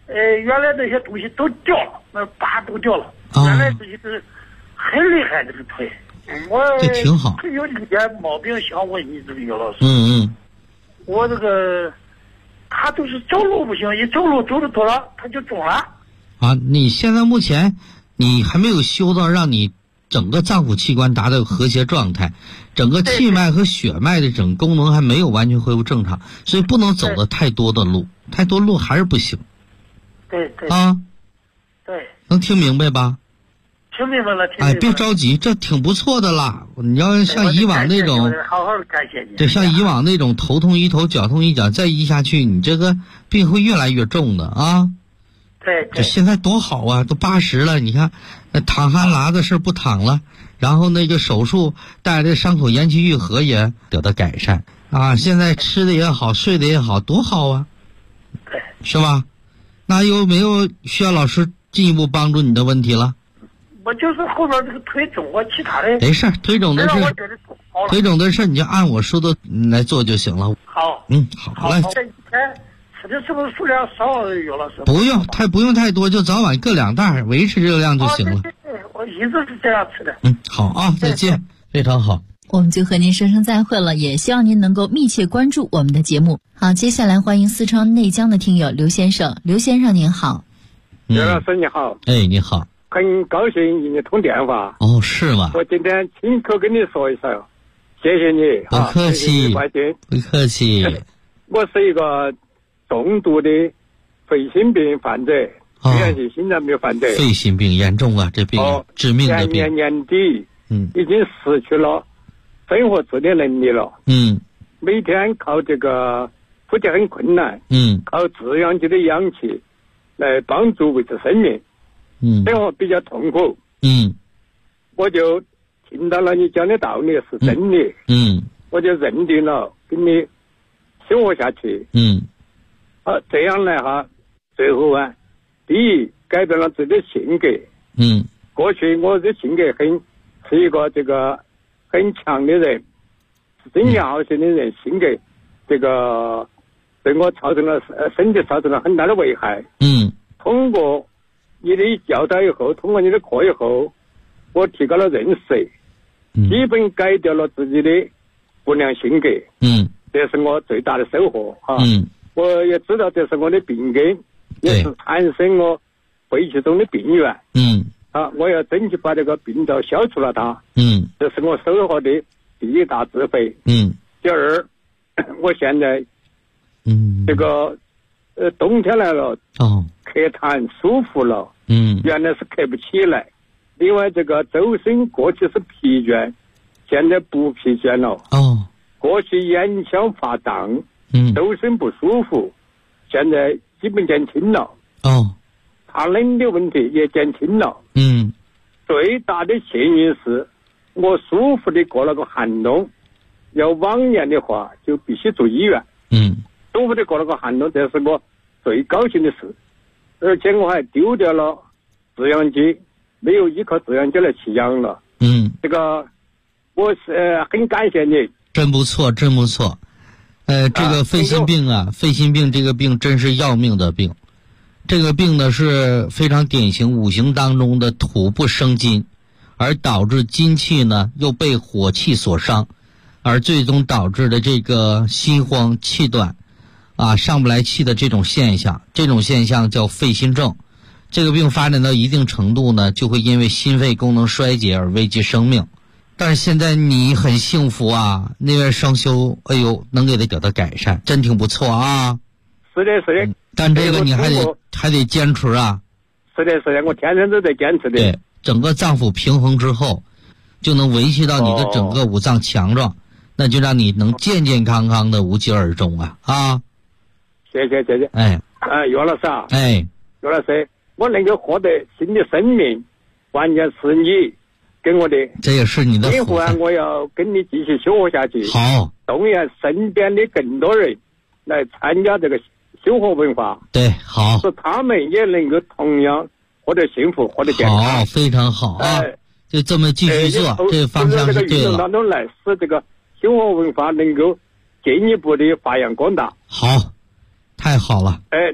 原来那些东西都掉了，那疤都掉了。原来自己是很厉害这个腿。 这挺好。 有一点毛病想问你这个姚老师。我这个他都是走路不行，一走路走得多了他就肿了。 啊，你现在目前你还没有修到让你整个脏腑器官达到和谐状态，整个气脉和血脉的整个功能还没有完全恢复正常，所以不能走的太多的路，太多路还是不行。 对。 啊。 对。 能听明白吧？ 听明白了。 哎，别着急，这挺不错的啦。你要像以往那种， 好好感谢你。 对，像以往那种头痛一头，脚痛一脚，再医下去，你这个病会越来越重的啊。 对。 这现在多好啊，都80了，你看，那淌汗拉的事不淌了，然后那个手术带来的伤口延期愈合也得到改善啊。现在吃的也好，睡的也好，多好啊。 对。 是吧？那有没有需要老师进一步帮助你的问题了？ 我就是后边这个腿肿，我其他的没事，腿肿的事你就按我说的来做就行了。 好。 好嘞。 这一天吃的是不是数量少？有老师不用太多，就早晚各2袋，维持这个量就行了。 对，我一直是这样吃的。 好啊，再见。非常好。 我们就和您说声再会了，也希望您能够密切关注我们的节目。好，接下来欢迎四川内江的听友刘先生。刘先生您好。 刘老师你好。 哎，你好。 很高兴与你通电话。 哦，是吗？ 我今天亲口跟你说一声，谢谢你。 不客气。不客气。 我是一个重度的肺心病患者，虽然是心脏病患者。 肺心病严重啊，这病致命的病。 年底已经失去了生活自理能力了。每天靠这个呼吸很困难。靠制氧机的氧气来帮助维持生命。生活比较痛苦。我就听到了你讲的道理是真理。我就认定了跟你生活下去。这样来哈，最后啊，第一改变了自己的性格。过去我的性格是一个这个很强的人，真良好型的人，性格这个对我造成了身体造成了很大的危害。通过你的教导以后，通过你的课以后，我提高了认识，基本改掉了自己的不良性格。这是我最大的收获哈。我也知道这是我的病根，也是产生我肺气肿的病源。我要争取把这个病灶消除了它。这是我收获的第一大智慧。第二，我现在这个冬天来了，咳痰舒服了。原来是咳不起来。另外这个周身过去是疲倦，现在不疲倦了。过去眼腔发胀，周身不舒服，现在基本减轻了。怕冷的问题也减轻了。最大的幸运是我舒服的过了个寒冬，要往年的话就必须住医院。舒服的过了个寒冬，这是我最高兴的事。而且我还丢掉了制氧机，没有依靠制氧机来吸氧了。这个我是很感谢你。 真不错。这个肺心病肺心病这个病真是要命的病。这个病呢是非常典型五行当中的土不生金，而导致金气呢又被火气所伤，而最终导致的这个心慌气短上不来气的这种现象，叫肺心症。这个病发展到一定程度呢，就会因为心肺功能衰竭而危及生命。但是现在你很幸福啊，那边双修，能给他得到改善，真挺不错啊。 是的。 但这个你还得坚持啊。 是的，我天天都在坚持的。 对，整个脏腑平衡之后，就能维系到你的整个五脏强壮，那就让你能健健康康的无疾而终啊。 谢谢。袁老师啊。袁老师，我能够获得新的生命，关键是你跟我的。这也是你的福分。我要跟你继续修活下去。 好。 动员身边的更多人来参加这个修活文化。 对，好。 使他们也能够同样获得幸福，获得健康。 好，非常好啊。就这么继续做，这个方向是对了。 当中来使这个修活文化能够进一步的发扬光大。 好。太好了。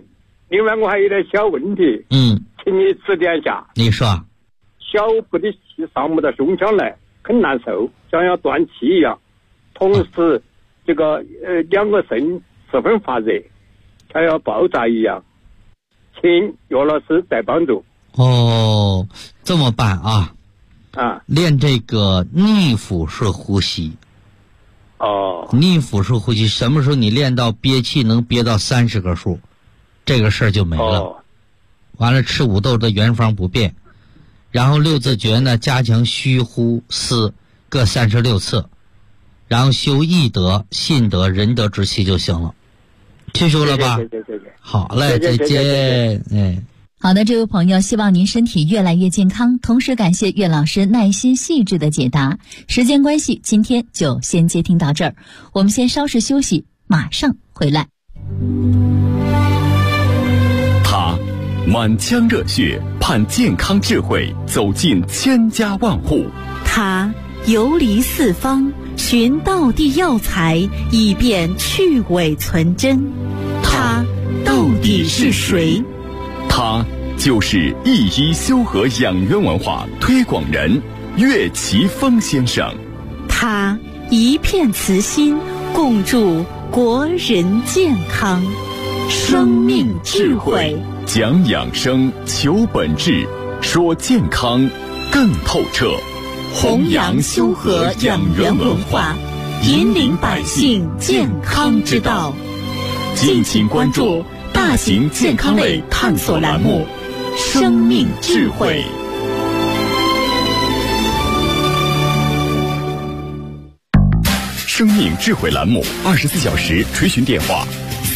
另外我还有点小问题，请你指点下。 你说。 小腹的气上不到胸腔来，很难受，像要断气一样。同时，这个两个肾十分发热，它要爆炸一样，请岳老师再帮助。 哦，这么办啊？练这个逆腹式呼吸。逆腹式呼吸，什么时候你练到憋气能憋到30个数，这个事儿就没了。完了，吃五豆的原方不变，然后六字诀呢，加强虚呼思各36次，然后修义德、信德、仁德之气就行了。听说了吧？ 对。 好嘞，再见。 好的，这位朋友，希望您身体越来越健康，同时感谢岳老师耐心细致的解答。时间关系，今天就先接听到这儿，我们先稍事休息，马上回来。 他满腔热血盼健康智慧走进千家万户， 他游离四方寻道地药材以便去伪存真，他到底是谁？ 他就是一一修和养元文化推广人岳奇峰先生。 他一片慈心，共筑国人健康。生命智慧， 讲养生，求本质，说健康更透彻。 弘扬修和养元文化，引领百姓健康之道。 敬请关注大型健康类探索栏目《生命智慧》。生命智慧栏目24小时垂询电话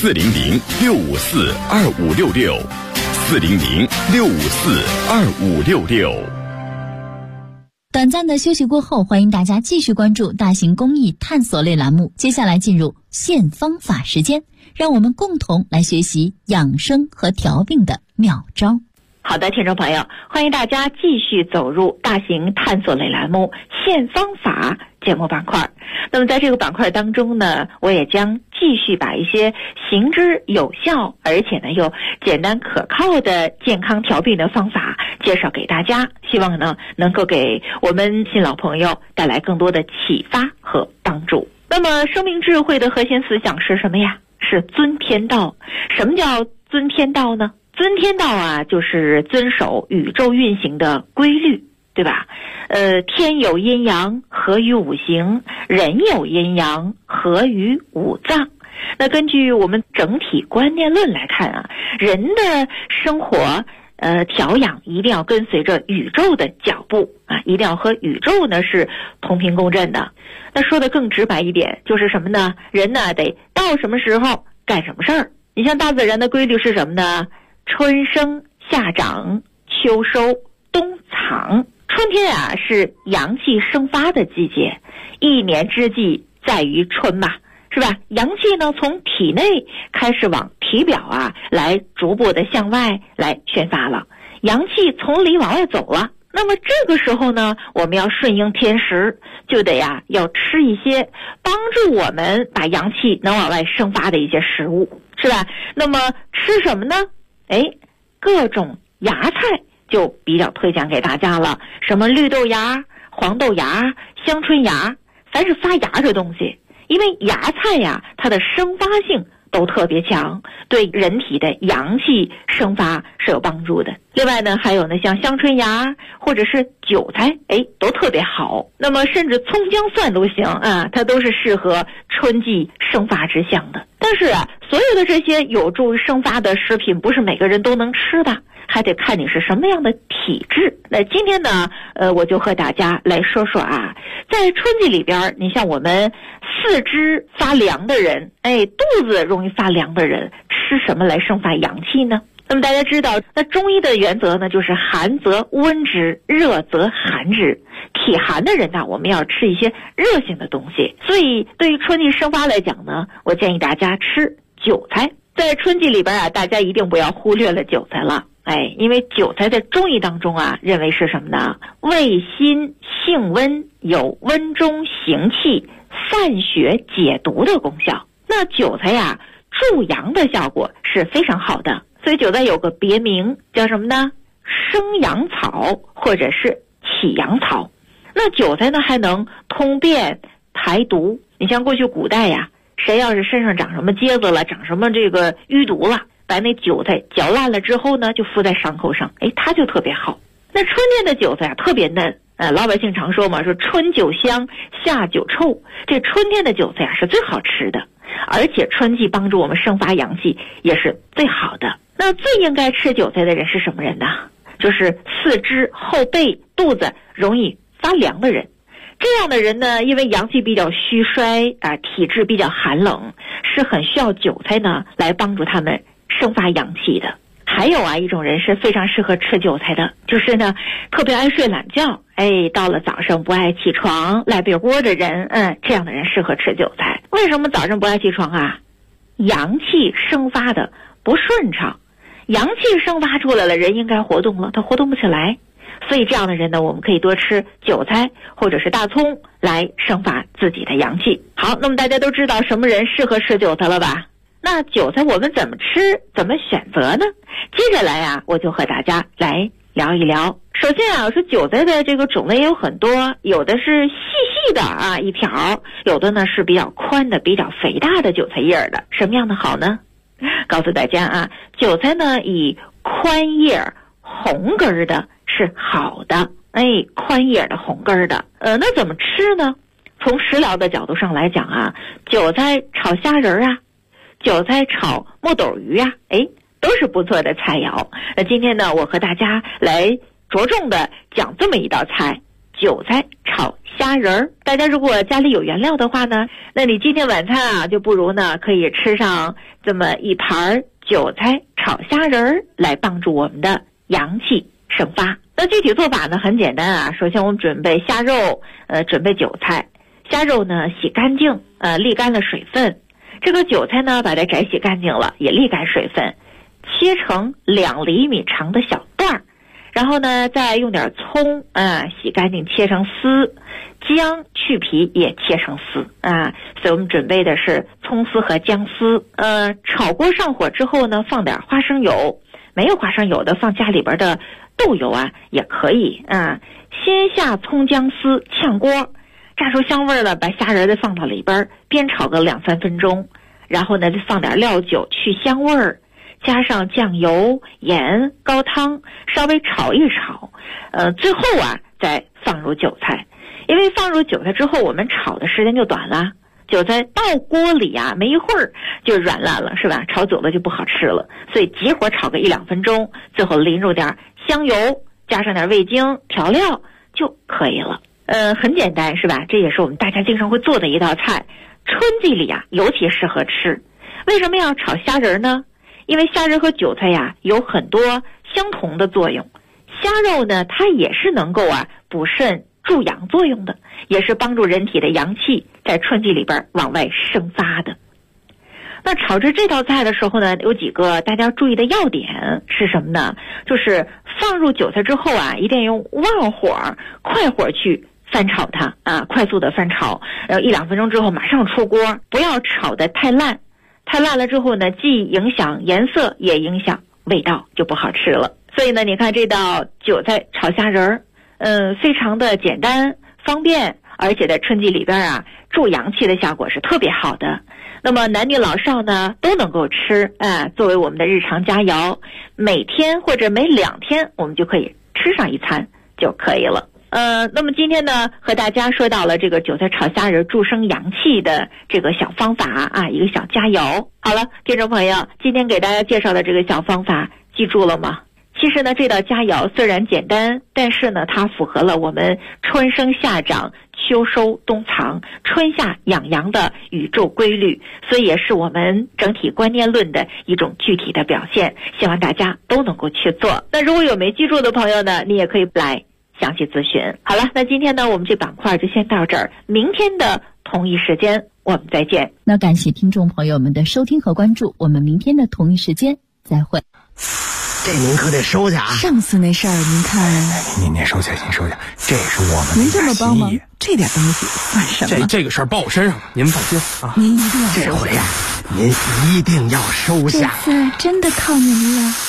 ：400-654-2566，400-654-2566。 短暂的休息过后，欢迎大家继续关注大型公益探索类栏目。接下来进入现方法时间，让我们共同来学习养生和调病的妙招。 好的，听众朋友，欢迎大家继续走入大型探索类栏目现方法节目板块。那么在这个板块当中呢，我也将继续把一些行之有效而且呢又简单可靠的健康调病的方法介绍给大家，希望呢能够给我们新老朋友带来更多的启发和帮助。那么生命智慧的核心思想是什么呀？是遵天道。什么叫遵天道呢？遵天道啊，就是遵守宇宙运行的规律，对吧？天有阴阳，合于五行；人有阴阳，合于五脏。那根据我们整体观念论来看啊，人的生活调养一定要跟随着宇宙的脚步啊，一定要和宇宙呢是同频共振的。那说的更直白一点，就是什么呢？人呢得到什么时候干什么事儿。你像大自然的规律是什么呢？春生夏长秋收冬藏。春天啊是阳气生发的季节，一年之计在于春嘛，是吧？阳气呢从体内开始往体表啊来逐步的向外来宣发了，阳气从里往外走了。那么这个时候呢，我们要顺应天时，就得要吃一些帮助我们把阳气能往外生发的一些食物，是吧？那么吃什么呢？各种芽菜就比较推荐给大家了，什么绿豆芽、黄豆芽、香椿芽，凡是发芽的东西，因为芽菜呀，它的生发性都特别强，对人体的阳气生发是有帮助的。另外呢，还有呢像香椿芽或者是韭菜，都特别好。那么甚至葱姜蒜都行啊，它都是适合春季生发之象的。但是啊，所有的这些有助于生发的食品，不是每个人都能吃的，还得看你是什么样的体质。那今天呢，我就和大家来说说啊，在春季里边，你像我们四肢发凉的人，肚子容易发凉的人，吃什么来生发阳气呢？那么大家知道，那中医的原则呢，就是寒则温之，热则寒之。体寒的人呢，我们要吃一些热性的东西。所以对于春季生发来讲呢，我建议大家吃韭菜。在春季里边啊，大家一定不要忽略了韭菜了。因为韭菜在中医当中啊，认为是什么呢？味辛性温，有温中行气、散血解毒的功效。那韭菜呀，助阳的效果是非常好的。 所以韭菜有个别名叫什么呢？生阳草或者是起阳草。那韭菜呢还能通便排毒。你像过去古代呀，谁要是身上长什么疖子了，长什么这个淤毒了，把那韭菜嚼烂了之后呢，就敷在伤口上，它就特别好。那春天的韭菜啊特别嫩，老百姓常说嘛，说春韭香，夏韭臭。这春天的韭菜啊是最好吃的，而且春季帮助我们生发阳气也是最好的。那最应该吃韭菜的人是什么人呢？就是四肢、后背、肚子容易发凉的人。这样的人呢，因为阳气比较虚衰体质比较寒冷，是很需要韭菜呢来帮助他们生发阳气的。还有一种人是非常适合吃韭菜的，就是呢特别爱睡懒觉，到了早上不爱起床赖被窝的人，这样的人适合吃韭菜。为什么早上不爱起床啊？阳气生发的不顺畅，阳气生发出来了，人应该活动了，他活动不起来。所以这样的人呢，我们可以多吃韭菜或者是大葱来生发自己的阳气。好，那么大家都知道什么人适合吃韭菜了吧？那韭菜我们怎么吃，怎么选择呢？接着来我就和大家来聊一聊。首先我说韭菜的这个种类也有很多，有的是细细的一条，有的呢是比较宽的、比较肥大的韭菜叶的。什么样的好呢？告诉大家韭菜呢以宽叶红根的是好的，宽叶的红根的。那怎么吃呢？从食疗的角度上来讲韭菜炒虾仁韭菜炒木斗鱼都是不错的菜肴。那今天呢，我和大家来着重的讲这么一道菜，韭菜炒虾仁。大家如果家里有原料的话呢，那你今天晚餐就不如呢可以吃上这么一盘韭菜炒虾仁来帮助我们的阳气生发。那具体做法呢很简单首先我们准备虾肉，准备韭菜。虾肉呢洗干净，沥干了水分。这个韭菜呢把它摘洗干净了，也沥干水分，切成2厘米长的小段，然后呢再用点葱洗干净切成丝，姜去皮也切成丝所以我们准备的是葱丝和姜丝。炒锅上火之后呢，放点花生油，没有花生油的放家里边的豆油也可以先下葱姜丝炝锅，炸出香味了，把虾仁再放到里边，煸炒个2-3分钟，然后呢再放点料酒去香味儿，加上酱油、盐、高汤，稍微炒一炒，最后再放入韭菜。因为放入韭菜之后，我们炒的时间就短了，韭菜到锅里没一会儿就软烂了，是吧？炒久了就不好吃了，所以急火炒个1-2分钟，最后淋入点香油，加上点味精调料就可以了。很简单是吧？这也是我们大家经常会做的一道菜，春季里尤其适合吃。为什么要炒虾仁呢？因为虾仁和韭菜有很多相同的作用。虾肉呢它也是能够补肾助阳作用的，也是帮助人体的阳气在春季里边往外生发的。那炒制这道菜的时候呢，有几个大家注意的要点是什么呢？就是放入韭菜之后一定要用旺火快火去翻炒它快速的翻炒，1-2分钟之后马上出锅，不要炒得太烂。太烂了之后呢，既影响颜色也影响味道，就不好吃了。所以呢，你看这道韭菜炒虾仁非常的简单方便，而且在春季里边助阳气的效果是特别好的。那么男女老少呢都能够吃作为我们的日常佳肴，每天或者每2天我们就可以吃上一餐就可以了。那么今天呢和大家说到了这个韭菜炒虾仁助生阳气的这个小方法一个小佳肴。好了，听众朋友，今天给大家介绍的这个小方法记住了吗？其实呢这道佳肴虽然简单，但是呢它符合了我们春生夏长秋收冬藏春夏养阳的宇宙规律，所以也是我们整体观念论的一种具体的表现，希望大家都能够去做。那如果有没记住的朋友呢，你也可以来详细咨询。好了，那今天呢我们这板块就先到这儿，明天的同一时间我们再见。 那感谢听众朋友们的收听和关注，我们明天的同一时间再会。 这您可得收下啊！ 上次那事儿您看， 您收下，您收下，这是我们您这么帮忙，这点东西算什么？ 这个事儿报我身上了，您放心啊！ 您一定要收下， 这回呀，您一定要收下。 这次真的靠您了。